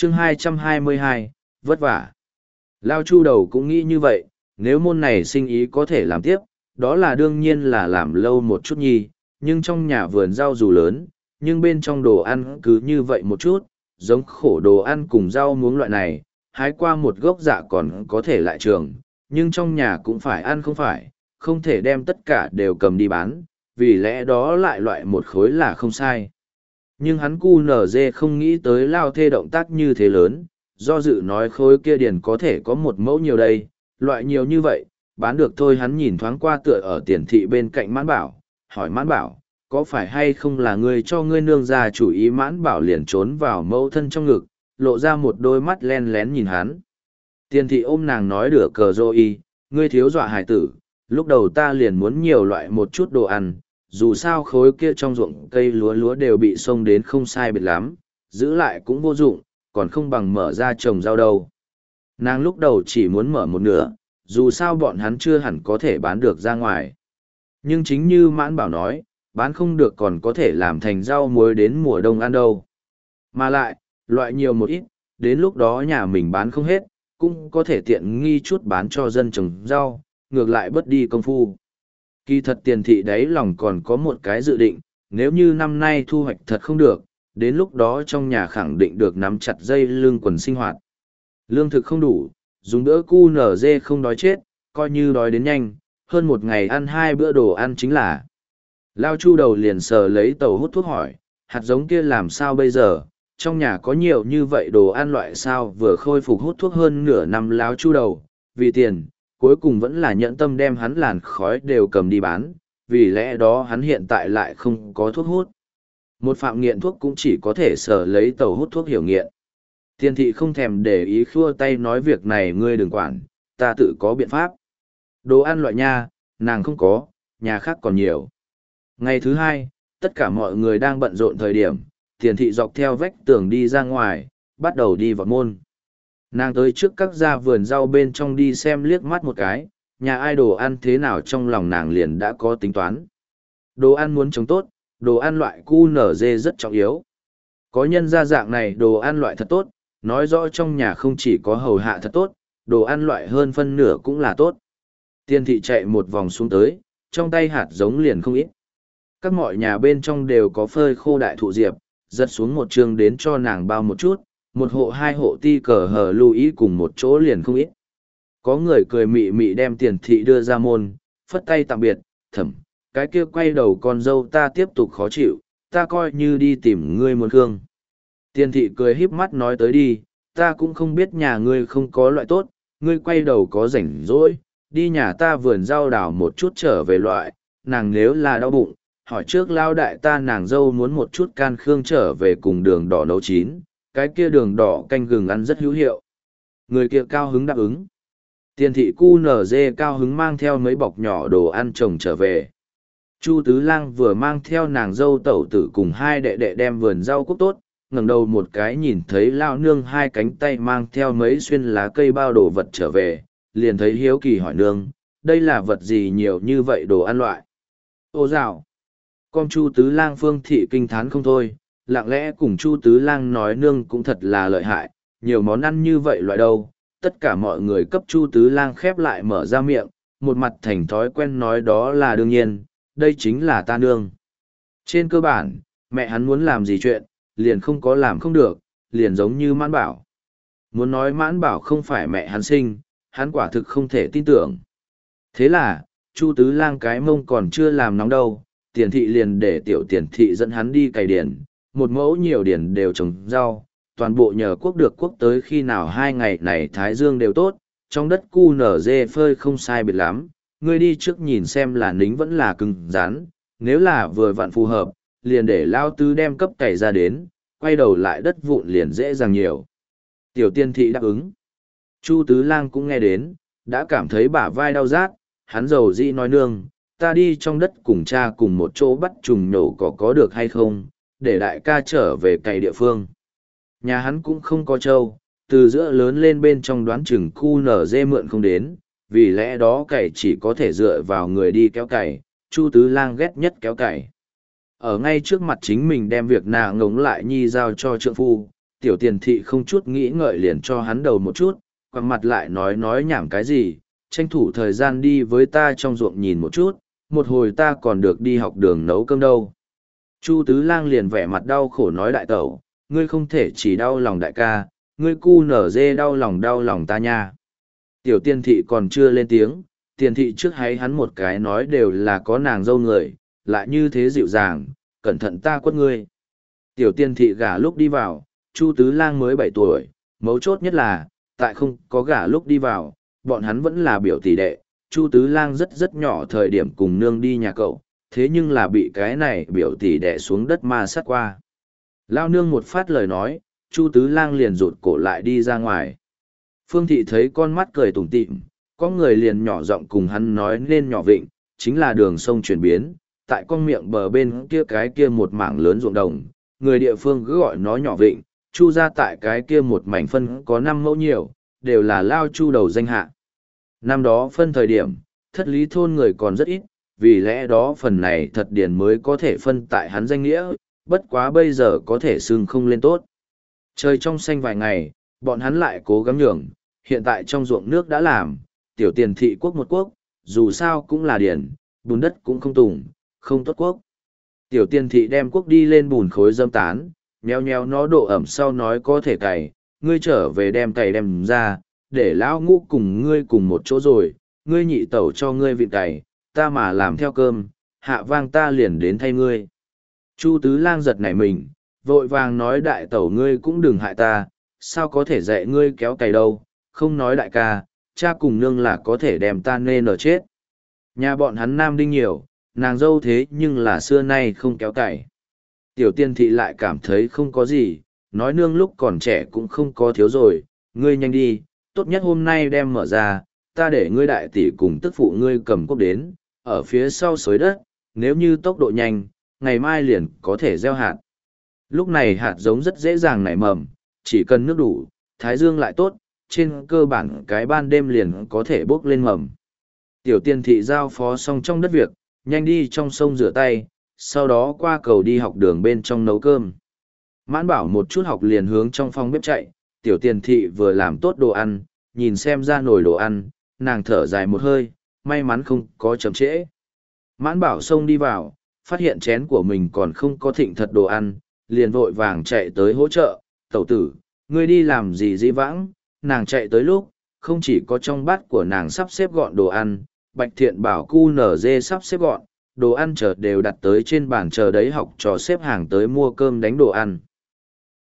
chương 222, vất vả. Lao Chu đầu cũng nghĩ như vậy, nếu môn này sinh ý có thể làm tiếp, đó là đương nhiên là làm lâu một chút nhi, nhưng trong nhà vườn rau dù lớn, nhưng bên trong đồ ăn cứ như vậy một chút, giống khổ đồ ăn cùng rau muống loại này, hái qua một gốc dạ còn có thể lại trường, nhưng trong nhà cũng phải ăn không thể đem tất cả đều cầm đi bán, vì lẽ đó lại loại một khối là không sai. Nhưng hắn cu nở dê không nghĩ tới Lao Thê động tác như thế lớn, do dự nói khối kia điền có thể có một mẫu nhiều đây, loại nhiều như vậy, bán được thôi. Hắn nhìn thoáng qua tựa ở tiền thị bên cạnh Mãn Bảo, hỏi Mãn Bảo, có phải hay không là ngươi cho ngươi nương ra chủ ý? Mãn Bảo liền trốn vào mẫu thân trong ngực, lộ ra một đôi mắt len lén nhìn hắn. Tiền thị ôm nàng nói đửa cờ rô y, ngươi thiếu dọa hải tử, lúc đầu ta liền muốn nhiều loại một chút đồ ăn, dù sao khối kia trong ruộng cây lúa đều bị xông đến không sai biệt lắm, giữ lại cũng vô dụng, còn không bằng mở ra trồng rau đâu. Nàng lúc đầu chỉ muốn mở một nửa, dù sao bọn hắn chưa hẳn có thể bán được ra ngoài. Nhưng chính như Mãn Bảo nói, bán không được còn có thể làm thành rau muối đến mùa đông ăn đâu. Mà lại, loại nhiều một ít, đến lúc đó nhà mình bán không hết, cũng có thể tiện nghi chút bán cho dân trồng rau, ngược lại bớt đi công phu. Kỳ thật tiền thị đấy lòng còn có một cái dự định, nếu như năm nay thu hoạch thật không được, đến lúc đó trong nhà khẳng định được nắm chặt dây lưng quần sinh hoạt. Lương thực không đủ, dùng bữa cu nở dê không đói chết, coi như đói đến nhanh, hơn một ngày ăn 2 bữa đồ ăn chính là. Lao Chu đầu liền sờ lấy tàu hút thuốc hỏi, hạt giống kia làm sao bây giờ, trong nhà có nhiều như vậy đồ ăn loại sao? Vừa khôi phục hút thuốc hơn nửa năm Lao Chu đầu, vì tiền, cuối cùng vẫn là nhẫn tâm đem hắn làn khói đều cầm đi bán, vì lẽ đó hắn hiện tại lại không có thuốc hút. Một phạm nghiện thuốc cũng chỉ có thể sờ lấy tàu hút thuốc hiểu nghiện. Tiền thị không thèm để ý, khua tay nói việc này ngươi đừng quản, ta tự có biện pháp. Đồ ăn loại nha, nàng không có, nhà khác còn nhiều. Ngày thứ hai, tất cả mọi người đang bận rộn thời điểm, tiền thị dọc theo vách tường đi ra ngoài, bắt đầu đi vào môn. Nàng tới trước các gia vườn rau bên trong đi xem liếc mắt một cái, nhà ai đồ ăn thế nào trong lòng nàng liền đã có tính toán. Đồ ăn muốn trồng tốt, đồ ăn loại cu nở dê rất trọng yếu. Có nhân gia dạng này đồ ăn loại thật tốt, nói rõ trong nhà không chỉ có hầu hạ thật tốt, đồ ăn loại hơn phân nửa cũng là tốt. Tiền thị chạy một vòng xuống tới, trong tay hạt giống liền không ít. Các mọi nhà bên trong đều có phơi khô đại thụ diệp, giật xuống một trường đến cho nàng bao một chút, một hộ hai hộ ti cờ hờ lưu ý cùng một chỗ liền không ít. Có người cười mị mị đem tiền thị đưa ra môn, phất tay tạm biệt, thầm, cái kia quay đầu con dâu ta tiếp tục khó chịu, ta coi như đi tìm ngươi một hương. Tiền thị cười híp mắt nói tới đi, ta cũng không biết nhà ngươi không có loại tốt, ngươi quay đầu có rảnh rỗi, đi nhà ta vườn rau đào một chút trở về loại, nàng nếu là đau bụng, hỏi trước lao đại ta nàng dâu muốn một chút can khương trở về cùng đường đỏ nấu chín, cái kia đường đỏ canh gừng ăn rất hữu hiệu. Người kia cao hứng đáp ứng. Tiền thị cu nở dê cao hứng mang theo mấy bọc nhỏ đồ ăn trồng trở về. Chu Tứ Lang vừa mang theo nàng dâu tẩu tử cùng hai đệ đệ đem vườn rau cúc tốt, ngẩng đầu một cái nhìn thấy lao nương hai cánh tay mang theo mấy xuyên lá cây bao đồ vật trở về, liền thấy hiếu kỳ hỏi nương, đây là vật gì nhiều như vậy đồ ăn loại. Ô dạo! Con Chu Tứ Lang Phương thị kinh thán không thôi, lặng lẽ cùng Chu Tứ Lang nói nương cũng thật là lợi hại, nhiều món ăn như vậy loại đâu. Tất cả mọi người cấp Chu Tứ Lang khép lại mở ra miệng, một mặt thành thói quen nói đó là đương nhiên, đây chính là ta nương. Trên cơ bản, mẹ hắn muốn làm gì chuyện, liền không có làm không được, liền giống như Mãn Bảo. Muốn nói Mãn Bảo không phải mẹ hắn sinh, hắn quả thực không thể tin tưởng. Thế là, Chu Tứ Lang cái mông còn chưa làm nóng đâu, tiền thị liền để tiểu tiền thị dẫn hắn đi cày điền, một mẫu nhiều điền đều trồng rau, toàn bộ nhờ quốc được quốc tới khi nào 2 ngày này thái dương đều tốt, trong đất cu nở dê phơi không sai biệt lắm, ngươi đi trước nhìn xem là nính vẫn là cứng rắn, nếu là vừa vặn phù hợp, liền để lao tứ đem cấp cày ra đến, quay đầu lại đất vụn liền dễ dàng nhiều. Tiểu tiên thị đáp ứng. Chu Tứ Lang cũng nghe đến, đã cảm thấy bả vai đau rát, hắn dầu dĩ nói nương, ta đi trong đất cùng cha cùng một chỗ bắt trùng nhổ cỏ có được hay không, để đại ca trở về cày địa phương. Nhà hắn cũng không có trâu, từ giữa lớn lên bên trong đoán chừng cu nở dê mượn không đến, vì lẽ đó cày chỉ có thể dựa vào người đi kéo cày, Chu Tứ Lang ghét nhất kéo cày. Ở ngay trước mặt chính mình đem việc nà ngống lại nhi giao cho trượng phu, Tiểu tiền thị không chút nghĩ ngợi liền cho hắn đầu một chút, quăng mặt lại nói nhảm cái gì, tranh thủ thời gian đi với ta trong ruộng nhìn một chút, một hồi ta còn được đi học đường nấu cơm đâu. Chu Tứ Lang liền vẻ mặt đau khổ nói đại tẩu, ngươi không thể chỉ đau lòng đại ca, ngươi cu nở dê đau lòng ta nha. Tiểu tiền thị còn chưa lên tiếng, tiền thị trước hay hắn một cái nói đều là có nàng dâu người, lại như thế dịu dàng, cẩn thận ta quất ngươi. Tiểu tiền thị gả lúc đi vào, Chu Tứ Lang mới 7 tuổi, mấu chốt nhất là, tại không có gả lúc đi vào, bọn hắn vẫn là biểu tỷ đệ, Chu Tứ Lang rất nhỏ thời điểm cùng nương đi nhà cậu, thế nhưng là bị cái này biểu tỷ đệ xuống đất ma sát qua. Lao nương một phát lời nói, Chu Tứ Lang liền rụt cổ lại đi ra ngoài. Phương Thị thấy con mắt cười tủm tỉm, có người liền nhỏ giọng cùng hắn nói nên nhỏ vịnh, chính là đường sông chuyển biến, tại con miệng bờ bên kia cái kia một mảng lớn ruộng đồng, người địa phương cứ gọi nó nhỏ vịnh, Chu ra tại cái kia một mảnh phân có 5 mẫu nhiều, đều là Lao Chu đầu danh hạ. Năm đó phân thời điểm, thất lý thôn người còn rất ít, vì lẽ đó phần này thật điền mới có thể phân tại hắn danh nghĩa, bất quá bây giờ có thể xưng không lên tốt. Trời trong xanh vài ngày, bọn hắn lại cố gắng nhường, hiện tại trong ruộng nước đã làm, tiểu tiền thị quốc một quốc, dù sao cũng là điền, bùn đất cũng không tùng, không tốt quốc. Tiểu tiền thị đem quốc đi lên bùn khối dâm tán, nheo nheo nó độ ẩm sau nói có thể cày, ngươi trở về đem cày đem ra, để lão ngũ cùng ngươi cùng một chỗ rồi, ngươi nhị tẩu cho ngươi vịt cày, ta mà làm theo cơm, hạ vang ta liền đến thay ngươi. Chu Tứ Lang giật nảy mình, vội vàng nói đại tẩu ngươi cũng đừng hại ta, sao có thể dạy ngươi kéo cày đâu, không nói đại ca, cha cùng nương là có thể đem ta nên ở chết. Nhà bọn hắn nam đinh nhiều, nàng dâu thế nhưng là xưa nay không kéo cày. Tiểu tiên thị lại cảm thấy không có gì, nói nương lúc còn trẻ cũng không có thiếu rồi, ngươi nhanh đi, tốt nhất hôm nay đem mở ra, ta để ngươi đại tỷ cùng tức phụ ngươi cầm cuốc đến, ở phía sau xới đất, nếu như tốc độ nhanh, ngày mai liền có thể gieo hạt. Lúc này hạt giống rất dễ dàng nảy mầm, chỉ cần nước đủ, thái dương lại tốt, trên cơ bản cái ban đêm liền có thể bốc lên mầm. Tiểu tiên thị giao phó xong trong đất việc, nhanh đi trong sông rửa tay, sau đó qua cầu đi học đường bên trong nấu cơm. Mãn Bảo một chút học liền hướng trong phòng bếp chạy, tiểu tiền thị vừa làm tốt đồ ăn, nhìn xem ra nồi đồ ăn, nàng thở dài một hơi, may mắn không có chậm trễ. Mãn Bảo xông đi vào, phát hiện chén của mình còn không có thịnh thật đồ ăn, liền vội vàng chạy tới hỗ trợ, tẩu tử, ngươi đi làm gì dĩ vãng, nàng chạy tới lúc, không chỉ có trong bát của nàng sắp xếp gọn đồ ăn, Bạch Thiện Bảo cu nở dê sắp xếp gọn, đồ ăn chờ đều đặt tới trên bàn chờ đấy học trò xếp hàng tới mua cơm đánh đồ ăn.